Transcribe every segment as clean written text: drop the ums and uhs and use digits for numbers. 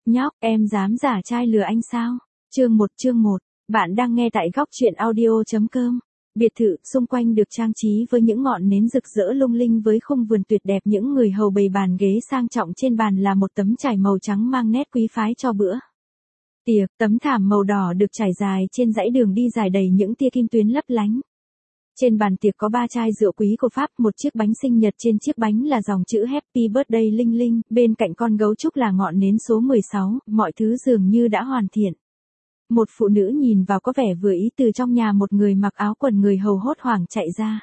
Nhóc, em dám giả trai lừa anh sao? Chương 1, bạn đang nghe tại góc truyện audio.com. Biệt thự xung quanh được trang trí với những ngọn nến rực rỡ lung linh với khung vườn tuyệt đẹp, những người hầu bày bàn ghế sang trọng, trên bàn là một tấm trải màu trắng mang nét quý phái cho bữa tiệc. Tấm thảm màu đỏ được trải dài trên dãy đường đi dài đầy những tia kim tuyến lấp lánh. Trên bàn tiệc có 3 chai rượu quý của Pháp, một chiếc bánh sinh nhật, trên chiếc bánh là dòng chữ Happy Birthday linh linh, bên cạnh con gấu trúc là ngọn nến số 16, mọi thứ dường như đã hoàn thiện. Một phụ nữ nhìn vào có vẻ vừa ý từ trong nhà, một người mặc áo quần người hầu hốt hoảng chạy ra.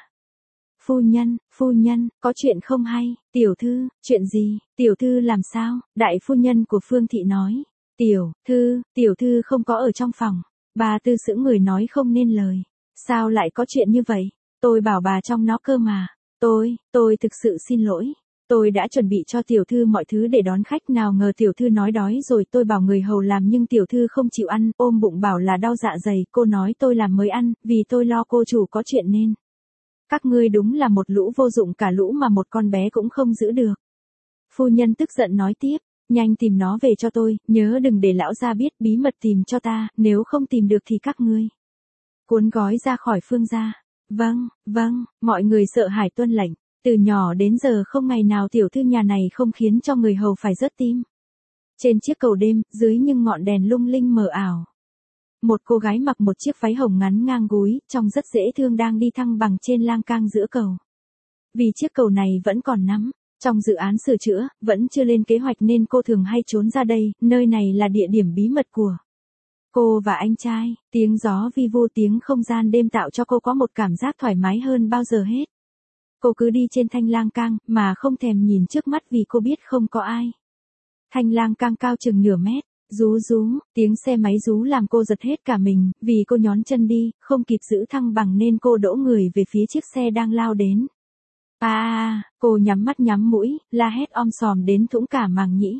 Phu nhân, có chuyện không hay? Tiểu thư, chuyện gì? Tiểu thư làm sao? Đại phu nhân của Phương Thị nói. Tiểu thư không có ở trong phòng. Bà Tư sững người nói không nên lời. Sao lại có chuyện như vậy? Tôi bảo bà trong nó cơ mà. Tôi thực sự xin lỗi. Tôi đã chuẩn bị cho tiểu thư mọi thứ để đón khách, nào ngờ tiểu thư nói đói rồi. Tôi bảo người hầu làm nhưng tiểu thư không chịu ăn, ôm bụng bảo là đau dạ dày. Cô nói tôi làm mới ăn, vì tôi lo cô chủ có chuyện nên. Các ngươi đúng là một lũ vô dụng, cả lũ mà một con bé cũng không giữ được. Phu nhân tức giận nói tiếp, nhanh tìm nó về cho tôi, nhớ đừng để lão gia biết, bí mật tìm cho ta, nếu không tìm được thì các ngươi cuốn gói ra khỏi Phương gia. Vâng, mọi người sợ hãi tuân lệnh. Từ nhỏ đến giờ không ngày nào tiểu thư nhà này không khiến cho người hầu phải rớt tim. Trên chiếc cầu đêm, dưới những ngọn đèn lung linh mờ ảo, một cô gái mặc một chiếc váy hồng ngắn ngang gúi, trông rất dễ thương, đang đi thăng bằng trên lang cang giữa cầu. Vì chiếc cầu này vẫn còn nằm trong dự án sửa chữa, vẫn chưa lên kế hoạch nên cô thường hay trốn ra đây, nơi này là địa điểm bí mật của cô và anh trai. Tiếng gió vi vu, tiếng không gian đêm tạo cho cô có một cảm giác thoải mái hơn bao giờ hết. Cô cứ đi trên thanh lang cang, mà không thèm nhìn trước mắt vì cô biết không có ai. Thanh lang cang cao chừng nửa mét, rú, tiếng xe máy rú làm cô giật hết cả mình, vì cô nhón chân đi, không kịp giữ thăng bằng nên cô đổ người về phía chiếc xe đang lao đến. Cô nhắm mắt nhắm mũi, la hét om sòm đến thủng cả màng nhĩ.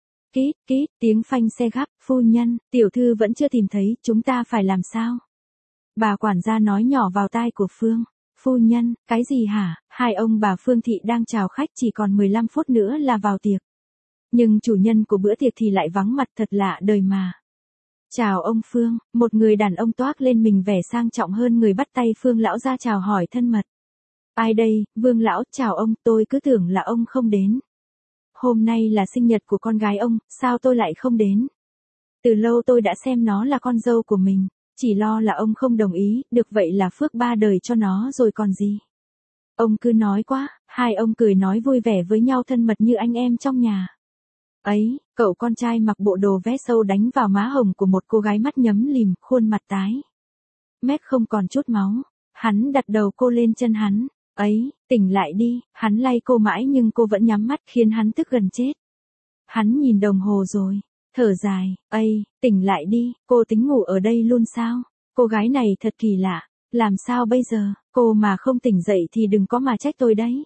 Kít, tiếng phanh xe gấp. Phu nhân, tiểu thư vẫn chưa tìm thấy, chúng ta phải làm sao? Bà quản gia nói nhỏ vào tai của Phương. Phu nhân, cái gì hả? Hai ông bà Phương Thị đang chào khách, chỉ còn 15 phút nữa là vào tiệc. Nhưng chủ nhân của bữa tiệc thì lại vắng mặt, thật lạ đời mà. Chào ông Phương, một người đàn ông toác lên mình vẻ sang trọng hơn người, bắt tay Phương lão ra chào hỏi thân mật. Ai đây? Vương lão, chào ông, tôi cứ tưởng là ông không đến. Hôm nay là sinh nhật của con gái ông, sao tôi lại không đến? Từ lâu tôi đã xem nó là con dâu của mình, chỉ lo là ông không đồng ý, được vậy là phước ba đời cho nó rồi còn gì. Ông cứ nói quá. Hai ông cười nói vui vẻ với nhau, thân mật như anh em trong nhà. Ấy, cậu con trai mặc bộ đồ vest sâu đánh vào má hồng của một cô gái, mắt nhắm lìm, khuôn mặt tái mét không còn chút máu. Hắn đặt đầu cô lên chân hắn. Ấy, tỉnh lại đi. Hắn lay cô mãi nhưng cô vẫn nhắm mắt, khiến hắn tức gần chết. Hắn nhìn đồng hồ rồi, thở dài. Ây, tỉnh lại đi, cô tính ngủ ở đây luôn sao? Cô gái này thật kỳ lạ, làm sao bây giờ? Cô mà không tỉnh dậy thì đừng có mà trách tôi đấy.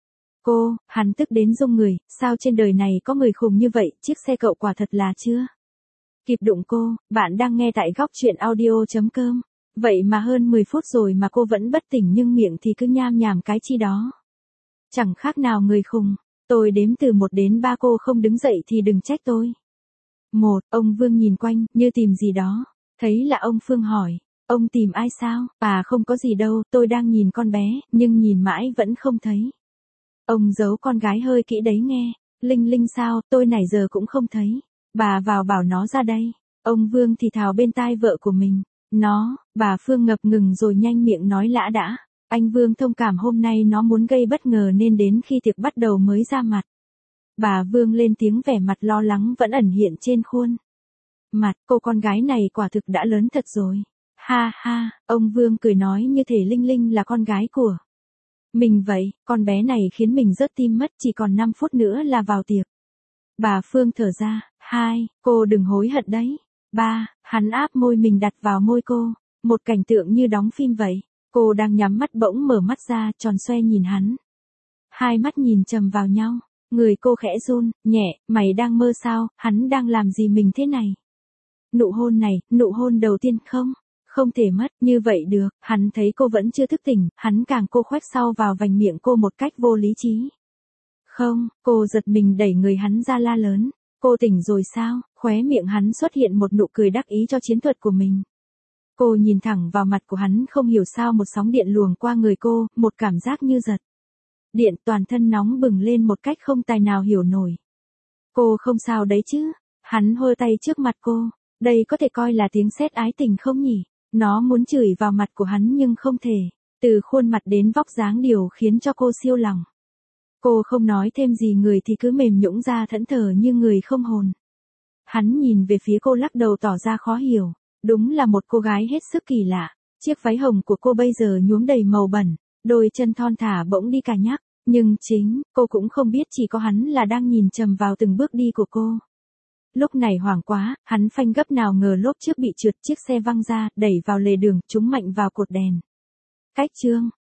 Hắn tức đến run người, sao trên đời này có người khùng như vậy, chiếc xe cậu quả thật là chưa kịp đụng cô. Bạn đang nghe tại góc truyện audio.com. Vậy mà hơn 10 phút rồi mà cô vẫn bất tỉnh, nhưng miệng thì cứ nham nhảm cái chi đó. Chẳng khác nào người khùng. Tôi đếm từ 1 đến 3, cô không đứng dậy thì đừng trách tôi. 1, ông Vương nhìn quanh, như tìm gì đó. Thấy là ông Phương hỏi, ông tìm ai sao? Không có gì đâu, tôi đang nhìn con bé, nhưng nhìn mãi vẫn không thấy. Ông giấu con gái hơi kỹ đấy nghe. Linh linh sao, tôi nãy giờ cũng không thấy. Bà vào bảo nó ra đây. Ông Vương thì thào bên tai vợ của mình. Bà Phương ngập ngừng rồi nhanh miệng nói lã đã. Anh Vương thông cảm, hôm nay nó muốn gây bất ngờ nên đến khi tiệc bắt đầu mới ra mặt. Bà Vương lên tiếng, vẻ mặt lo lắng vẫn ẩn hiện trên khuôn mặt. Cô con gái này quả thực đã lớn thật rồi. Ha ha, ông Vương cười nói như thể Linh Linh là con gái của mình vậy. Con bé này khiến mình rớt tim mất, chỉ còn 5 phút nữa là vào tiệc. Bà Phương thở ra. 2, cô đừng hối hận đấy. 3, hắn áp môi mình đặt vào môi cô. Một cảnh tượng như đóng phim vậy. Cô đang nhắm mắt bỗng mở mắt ra, tròn xoe nhìn hắn. Hai mắt nhìn chầm vào nhau. Người cô khẽ run nhẹ. Mày đang mơ sao? Hắn đang làm gì mình thế này? Nụ hôn này, nụ hôn đầu tiên không thể mất như vậy được. Hắn thấy cô vẫn chưa thức tỉnh, hắn càng cô khoét sau vào vành miệng cô một cách vô lý trí. Không, cô giật mình đẩy người hắn ra la lớn. Cô tỉnh rồi sao? Khóe miệng hắn xuất hiện một nụ cười đắc ý cho chiến thuật của mình. Cô nhìn thẳng vào mặt của hắn, không hiểu sao một sóng điện luồng qua người cô, một cảm giác như giật điện, toàn thân nóng bừng lên một cách không tài nào hiểu nổi. Cô không sao đấy chứ? Hắn hơ tay trước mặt cô. Đây có thể coi là tiếng sét ái tình không nhỉ? Nó muốn chửi vào mặt của hắn nhưng không thể. Từ khuôn mặt đến vóc dáng điều khiến cho cô siêu lòng. Cô không nói thêm gì, người thì cứ mềm nhũn ra thẫn thờ như người không hồn. Hắn nhìn về phía cô lắc đầu tỏ ra khó hiểu. Đúng là một cô gái hết sức kỳ lạ. Chiếc váy hồng của cô bây giờ nhuốm đầy màu bẩn, đôi chân thon thả bỗng đi cả nhắc. Nhưng chính, cô cũng không biết chỉ có hắn là đang nhìn chằm vào từng bước đi của cô. Lúc này hoảng quá, hắn phanh gấp, nào ngờ lốp trước bị trượt, chiếc xe văng ra, đẩy vào lề đường, trúng mạnh vào cột đèn. Cách chương.